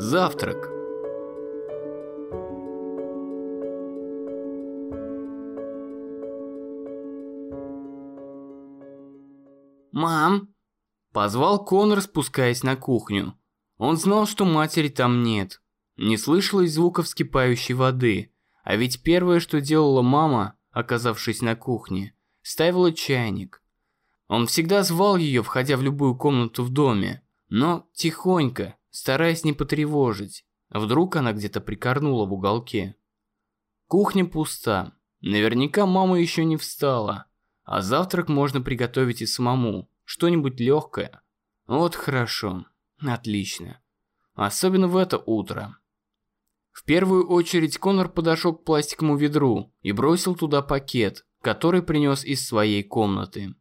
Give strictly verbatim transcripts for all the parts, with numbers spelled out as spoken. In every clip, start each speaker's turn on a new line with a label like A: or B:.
A: Завтрак. «Мам!» – позвал Конор, спускаясь на кухню. Он знал, что матери там нет. Не слышалось звука вскипающей воды, а ведь первое, что делала мама, оказавшись на кухне, ставила чайник. Он всегда звал ее, входя в любую комнату в доме, но тихонько, стараясь не потревожить. Вдруг она где-то прикорнула в уголке. Кухня пуста. Наверняка мама еще не встала. А завтрак можно приготовить и самому. Что-нибудь легкое. Вот хорошо. Отлично. Особенно в это утро. В первую очередь Конор подошел к пластиковому ведру и бросил туда пакет, который принес из своей комнаты.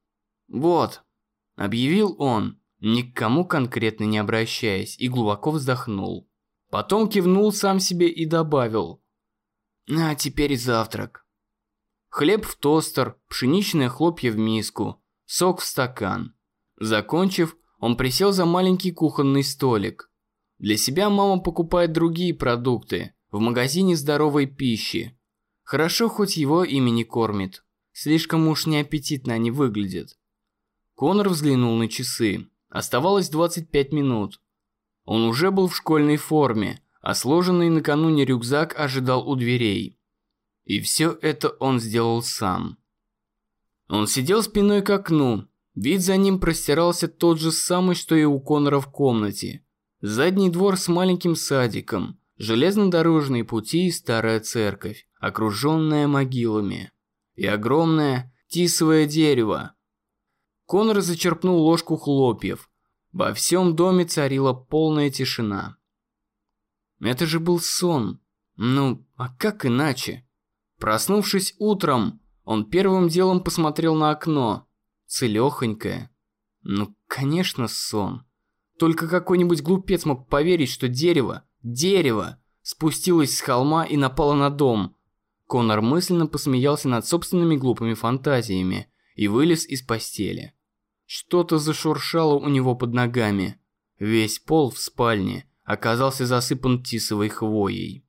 A: «Вот», — объявил он, ни к кому конкретно не обращаясь, и глубоко вздохнул. Потом кивнул сам себе и добавил: «А теперь завтрак». Хлеб в тостер, пшеничные хлопья в миску, сок в стакан. Закончив, он присел за маленький кухонный столик. Для себя мама покупает другие продукты в магазине здоровой пищи. Хорошо, хоть его ими не кормит. Слишком уж неаппетитно они выглядят. Конор взглянул на часы. Оставалось двадцать пять минут. Он уже был в школьной форме, а сложенный накануне рюкзак ожидал у дверей. И все это он сделал сам. Он сидел спиной к окну. Вид за ним простирался тот же самый, что и у Конора в комнате. Задний двор с маленьким садиком, железнодорожные пути и старая церковь, окруженная могилами. И огромное тисовое дерево. Конор зачерпнул ложку хлопьев. Во всем доме царила полная тишина. Это же был сон. Ну, а как иначе? Проснувшись утром, он первым делом посмотрел на окно. Целёхонькое. Ну, конечно, сон. Только какой-нибудь глупец мог поверить, что дерево, дерево, спустилось с холма и напало на дом. Конор мысленно посмеялся над собственными глупыми фантазиями и вылез из постели. Что-то зашуршало у него под ногами. Весь пол в спальне оказался засыпан тисовой хвоей.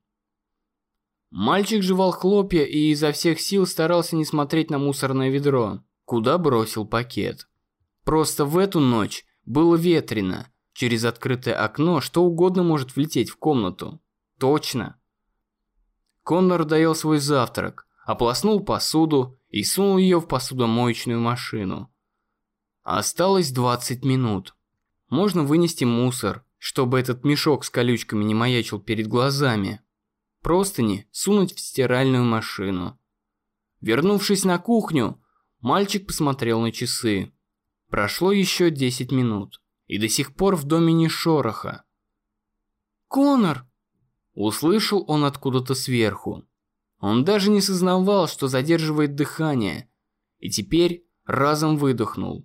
A: Мальчик жевал хлопья и изо всех сил старался не смотреть на мусорное ведро, куда бросил пакет. Просто в эту ночь было ветрено. Через открытое окно что угодно может влететь в комнату. Точно. Конор доел свой завтрак, ополоснул посуду и сунул ее в посудомоечную машину. Осталось двадцать минут. Можно вынести мусор, чтобы этот мешок с колючками не маячил перед глазами. Простыни сунуть в стиральную машину. Вернувшись на кухню, мальчик посмотрел на часы. Прошло еще десять минут, и до сих пор в доме ни шороха. «Конор!» – услышал он откуда-то сверху. Он даже не сознавал, что задерживает дыхание, и теперь разом выдохнул.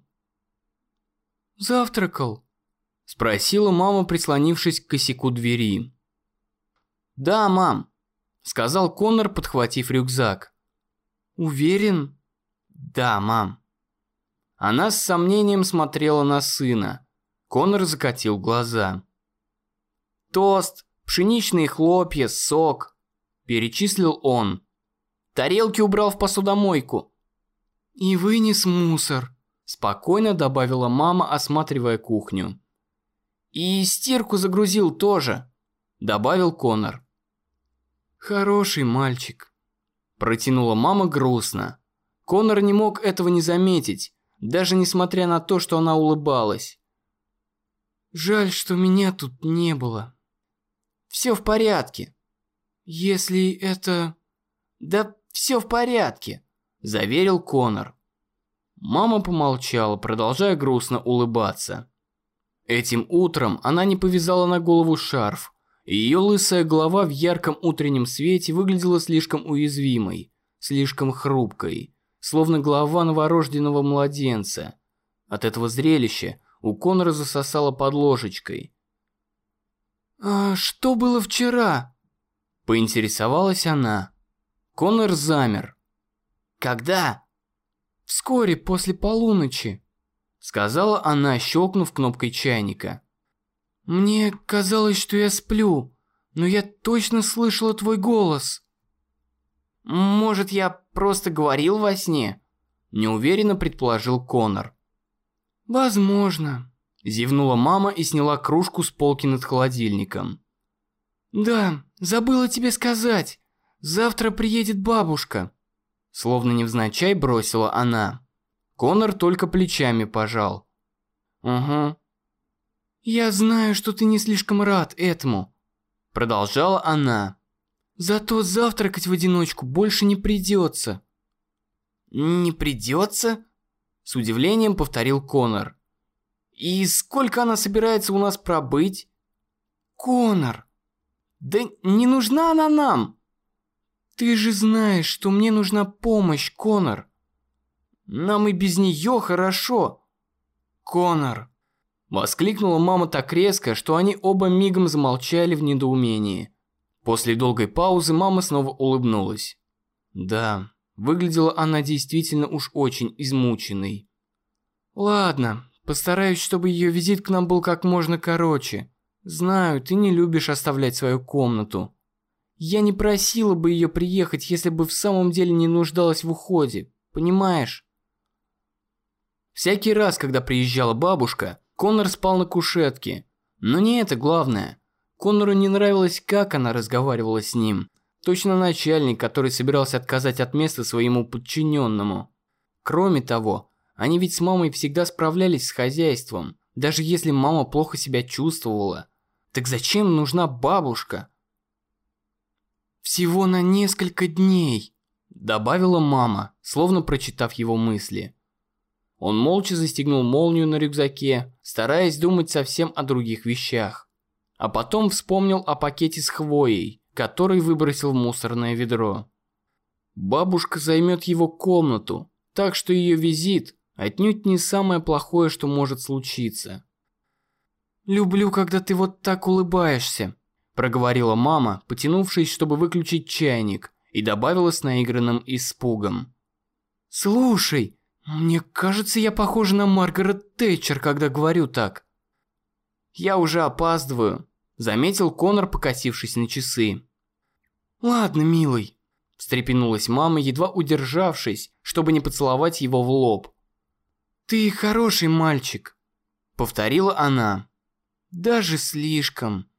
A: «Завтракал?» – спросила мама, прислонившись к косяку двери. «Да, мам», – сказал Конор, подхватив рюкзак. «Уверен?» «Да, мам». Она с сомнением смотрела на сына. Конор закатил глаза. «Тост, пшеничные хлопья, сок», – перечислил он. «Тарелки убрал в посудомойку». «И вынес мусор», – спокойно добавила мама, осматривая кухню. «И стирку загрузил тоже», – добавил Конор. «Хороший мальчик», – протянула мама грустно. Конор не мог этого не заметить, даже несмотря на то, что она улыбалась. «Жаль, что меня тут не было». «Все в порядке». «Если это...» «Да все в порядке», – заверил Конор. Мама помолчала, продолжая грустно улыбаться. Этим утром она не повязала на голову шарф, и ее лысая голова в ярком утреннем свете выглядела слишком уязвимой, слишком хрупкой, словно голова новорожденного младенца. От этого зрелища у Конора засосало под ложечкой. «А что было вчера?» – поинтересовалась она. Конор замер. «Когда?» «Вскоре после полуночи», — сказала она, щелкнув кнопкой чайника. Мне казалось, что я сплю, но я точно слышала твой голос. Может, я просто говорил во сне? Неуверенно предположил Конор. Возможно. Зевнула мама и сняла кружку с полки над холодильником. Да, забыла тебе сказать. Завтра приедет бабушка. Словно невзначай бросила она. Конор только плечами пожал. Угу. Я знаю, что ты не слишком рад этому. Продолжала она. Зато завтракать в одиночку больше не придется. Не придется? С удивлением повторил Конор. И сколько она собирается у нас пробыть? Конор. Да не нужна она нам. Ты же знаешь, что мне нужна помощь, Конор. Нам и без нее хорошо. Конор. Воскликнула мама так резко, что они оба мигом замолчали в недоумении. После долгой паузы мама снова улыбнулась. Да, выглядела она действительно уж очень измученной. Ладно, постараюсь, чтобы ее визит к нам был как можно короче. Знаю, ты не любишь оставлять свою комнату. Я не просила бы ее приехать, если бы в самом деле не нуждалась в уходе, понимаешь? Всякий раз, когда приезжала бабушка, Конор спал на кушетке. Но не это главное. Конору не нравилось, как она разговаривала с ним. Точно начальник, который собирался отказать от места своему подчиненному. Кроме того, они ведь с мамой всегда справлялись с хозяйством, даже если мама плохо себя чувствовала. Так зачем нужна бабушка? Всего на несколько дней, добавила мама, словно прочитав его мысли. Он молча застегнул молнию на рюкзаке, стараясь думать совсем о других вещах. А потом вспомнил о пакете с хвоей, который выбросил в мусорное ведро. Бабушка займет его комнату, так что ее визит отнюдь не самое плохое, что может случиться. «Люблю, когда ты вот так улыбаешься», – проговорила мама, потянувшись, чтобы выключить чайник, и добавила с наигранным испугом. «Слушай, мне кажется, я похожа на Маргарет Тэтчер, когда говорю так». «Я уже опаздываю», – заметил Конор, покосившись на часы. «Ладно, милый», – встрепенулась мама, едва удержавшись, чтобы не поцеловать его в лоб. «Ты хороший мальчик», – повторила она. «Даже слишком».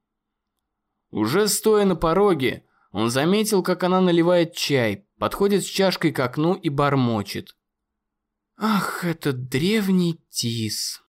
A: Уже стоя на пороге, он заметил, как она наливает чай, подходит с чашкой к окну и бормочет. «Ах, этот древний Тис».